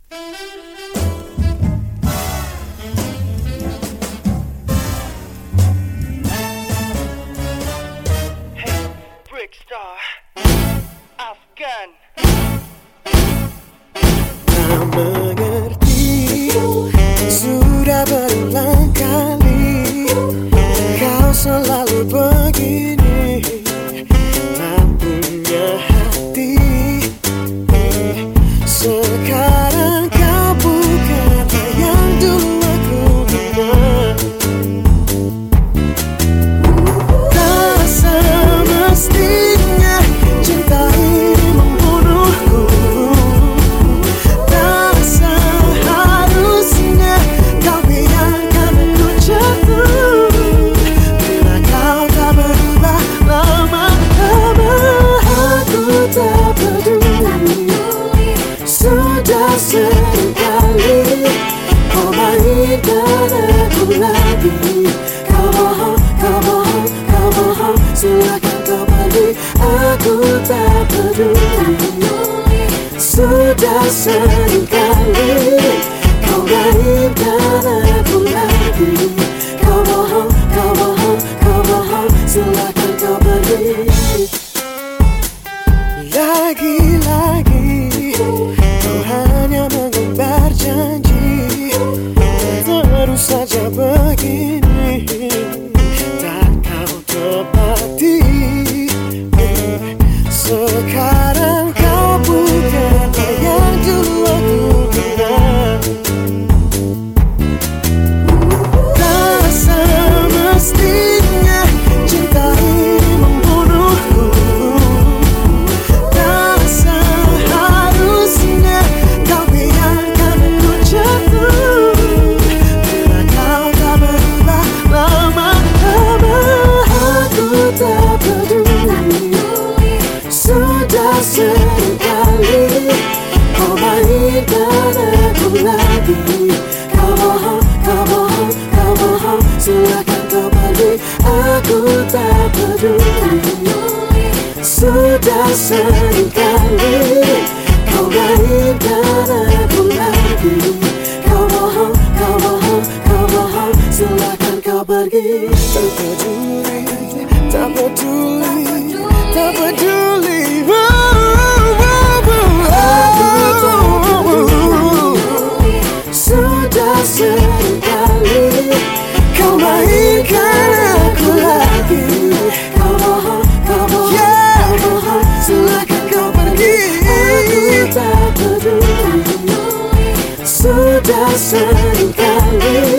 Hey, Brickstar, Afgan. Tak mengerti, sudah berulang kali kau selalu begini, tak punya hati. Sekarang kau bukan yang dulu aku ingat. Tak semestinya cinta ini membunuhku. Tak seharusnya kau biarkan aku jatuh. Bila kau tak berubah lama-lama, aku tak peduli. Sudah seringkali kau mainkan aku lagi. Kau bohong, kau bohong, kau bohong. Silakan kau pergi, aku tak peduli. Sudah seringkali kau mainkan aku lagi. Kau bohong, kau bohong, kau bohong. Silakan kau pergi. Lagi-lagi kau hanya mengumbar janji, terus saja begini, tak kau tepati. Sekarang kau bukan yang dulu aku kenal. Tak semestinya cinta ini membunuhku. Tak seharusnya kau biarkan aku jatuh. Bila kau tak berubah lama-lama, aku tak peduli. Sudah seringkali kau mainkan aku lagi. Kau bohong, kau bohong, kau bohong. Silakan kau pergi, aku tak peduli. Sudah seringkali kau mainkan aku lagi. Kau bohong, kau bohong, kau bohong. Silakan kau pergi. Tak peduli, tak peduli, tak peduli. Sudah seringkali kau mainkan aku lagi. Kau bohong, kau bohong, kau bohong. Silakan kau pergi, aku tak peduli. Sudah seringkali